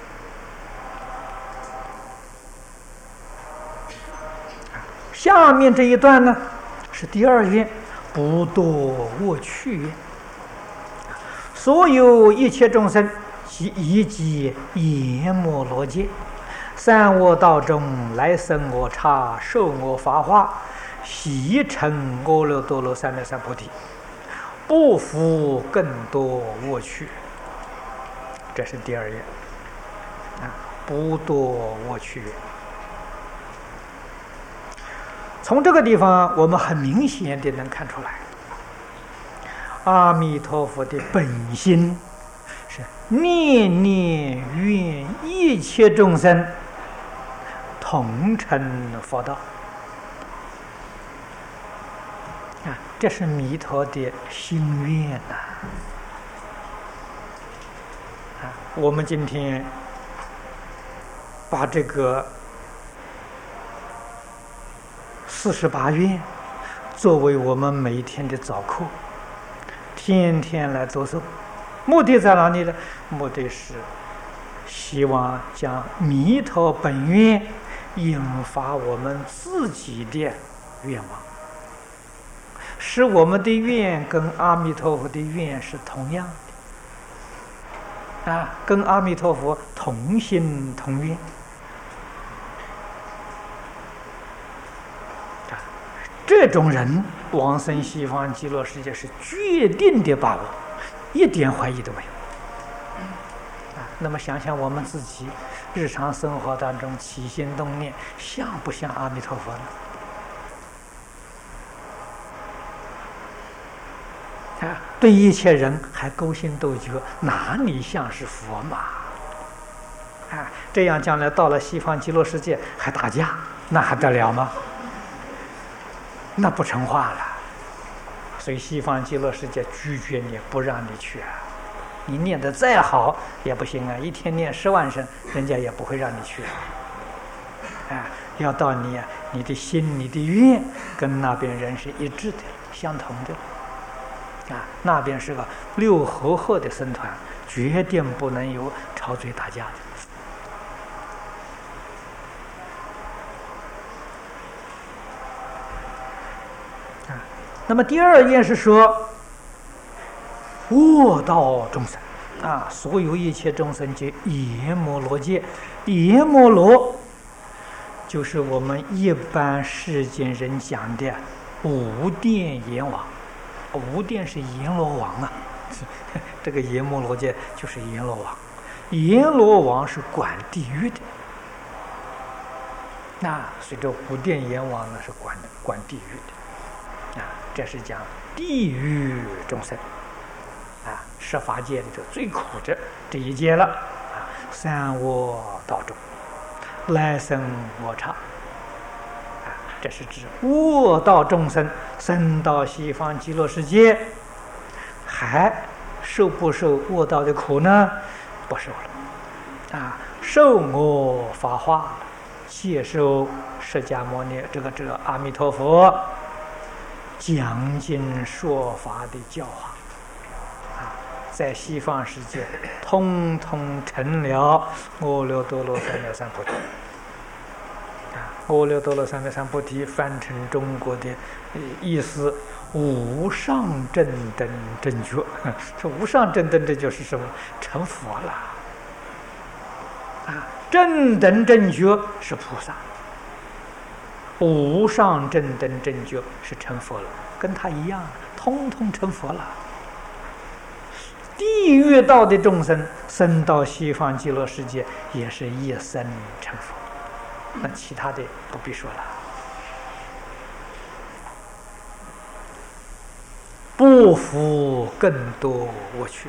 下面这一段呢，是第二愿，不堕恶趣愿。所有一切众生，以及阎摩罗界，三恶道中，来生我刹，受我法化，悉成阿耨多罗三藐三菩提，不复更多恶趣。这是第二愿不堕恶趣愿。从这个地方，我们很明显的能看出来，阿弥陀佛的本心是念念愿一切众生同成佛道这是弥陀的心愿我们今天把这个48愿作为我们每天的早课，天天来读诵，目的在哪里呢？目的是希望将弥陀本愿引发我们自己的愿望，使我们的愿跟阿弥陀佛的愿是同样的跟阿弥陀佛同心同愿。这种人往生西方极乐世界是决定的把握，一点怀疑都没有那么想想我们自己日常生活当中起心动念，像不像阿弥陀佛呢？对一切人还勾心斗角，哪里像是佛嘛？这样将来到了西方极乐世界还打架，那还得了吗？那不成话了。所以西方极乐世界拒绝你，不让你去你念得再好也不行一天念10万声，人家也不会让你去要到你的心、你的愿跟那边人是一致的、相同的，那边是个六和合的僧团，决定不能有吵嘴打架的。那么第二件是说，恶道众生所有一切众生皆阎摩罗界。阎摩罗就是我们一般世间人讲的无殿阎王，无殿是阎罗王这个阎摩罗界就是阎罗王，阎罗王是管地狱的，所以这无殿阎王呢是管地狱的，这是讲地狱众生十法界的最苦的这一界了三恶道中，来生我刹这是指恶道众生生到西方极乐世界，还受不受恶道的苦呢？不受了受我法化，接受释迦牟尼这个阿弥陀佛讲经说法的教化在西方世界通通成了阿耨多罗三藐三菩提。阿耨多罗三藐三菩提翻成中国的意思，无上正等正觉。这无上正等这就是什么？成佛了正等正觉是菩萨，无上正等正觉是成佛了，跟他一样，通通成佛了。地狱道的众生生到西方极乐世界也是一生成佛，那其他的不必说了。不服更多我去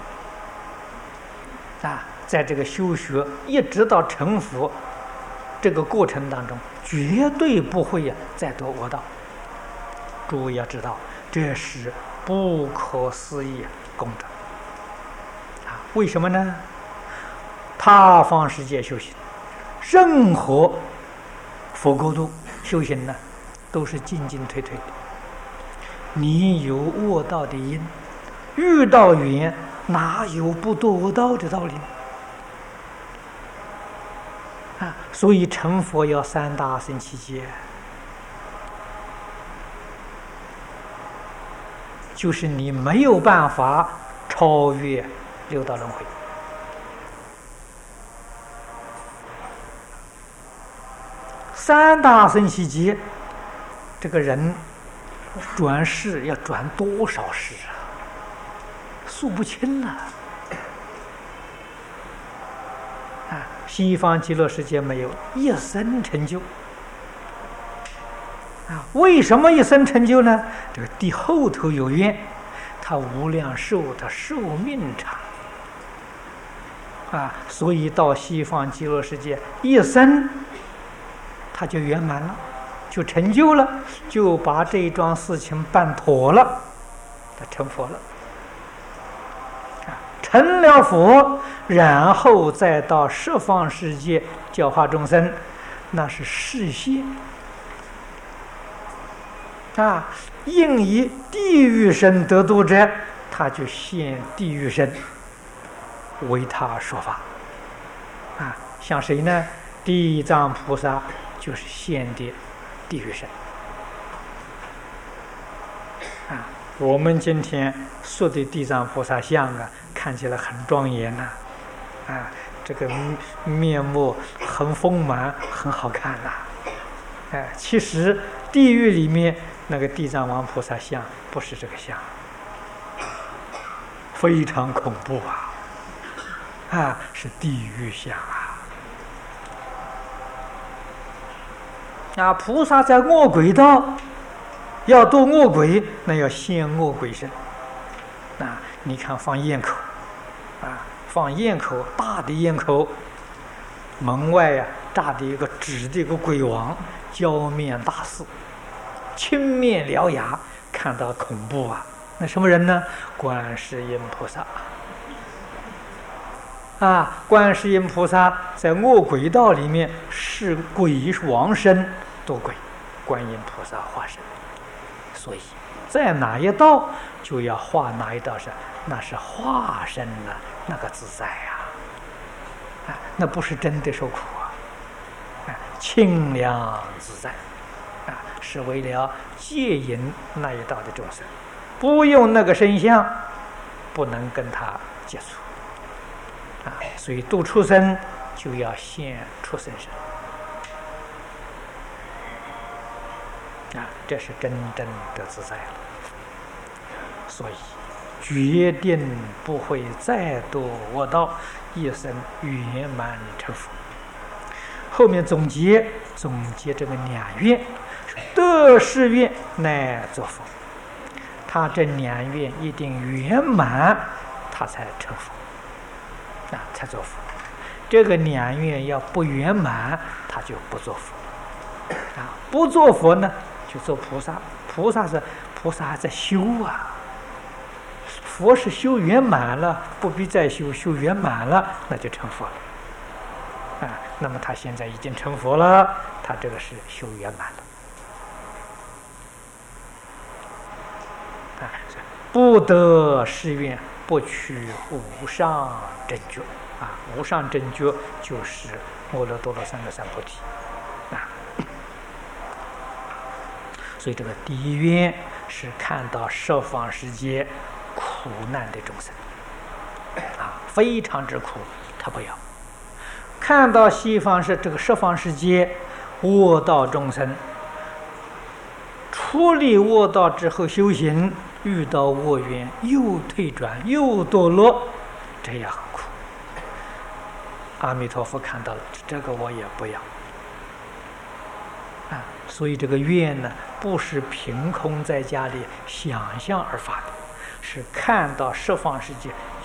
在这个修学一直到成佛这个过程当中，绝对不会再得我道。诸位要知道，这是不可思议功德为什么呢？他方世界修行，任何佛国度修行呢，都是进进退退的。你有恶道的因，遇到缘，哪有不堕恶道的道理所以成佛要三大圣七劫，就是你没有办法超越六道轮回。三大圣七劫，这个人转世要转多少世数不清了西方极乐世界没有一生成就为什么一生成就呢？这个地后头有缘，他无量寿，他寿命长所以到西方极乐世界一生他就圆满了，就成就了，就把这一桩事情办妥了，他成佛了成了佛，然后再到十方世界教化众生，那是示现应以地狱身得度者，他就现地狱身为他说法像谁呢？地藏菩萨就是现的地狱身我们今天塑的地藏菩萨像看起来很庄严这个面目很丰满，很好看其实地狱里面那个地藏王菩萨像不是这个像，非常恐怖是地狱像菩萨在恶鬼道要度恶鬼，那要现恶鬼身你看放焰口放焰口，大的焰口，门外炸的一个纸的一个鬼王，娇面大肆，青面獠牙，看到恐怖那什么人呢？观世音菩萨观世音菩萨在恶鬼道里面是鬼王身度鬼，观音菩萨化身，所以在哪一道就要化哪一道身，那是化身了，那个自在呀，那不是真的受苦清凉自在是为了戒引那一道的众生，不用那个身相，不能跟他接触所以度畜生就要现畜生身这是真正的自在了。所以决定不会再堕恶道，一生圆满成佛。后面总结这个两愿，得誓愿乃作佛。他这两愿一定圆满，他才成佛才做佛。这个两愿要不圆满，他就不做佛不做佛呢，就做菩萨。菩萨还在修佛是修圆满了，不必再修圆满了，那就成佛了那么他现在已经成佛了，他这个是修圆满了不得誓愿，不取无上正觉无上正觉就是阿耨多罗三藐三菩提所以这个第一愿是看到十方世界苦难的众生非常之苦，他不要看到西方是这个十方世界恶道众生出离恶道之后修行，遇到恶缘又退转又堕落，这样很苦。阿弥陀佛看到了，这个我也不要所以这个愿呢，不是凭空在家里想象而发的，是看到十方世界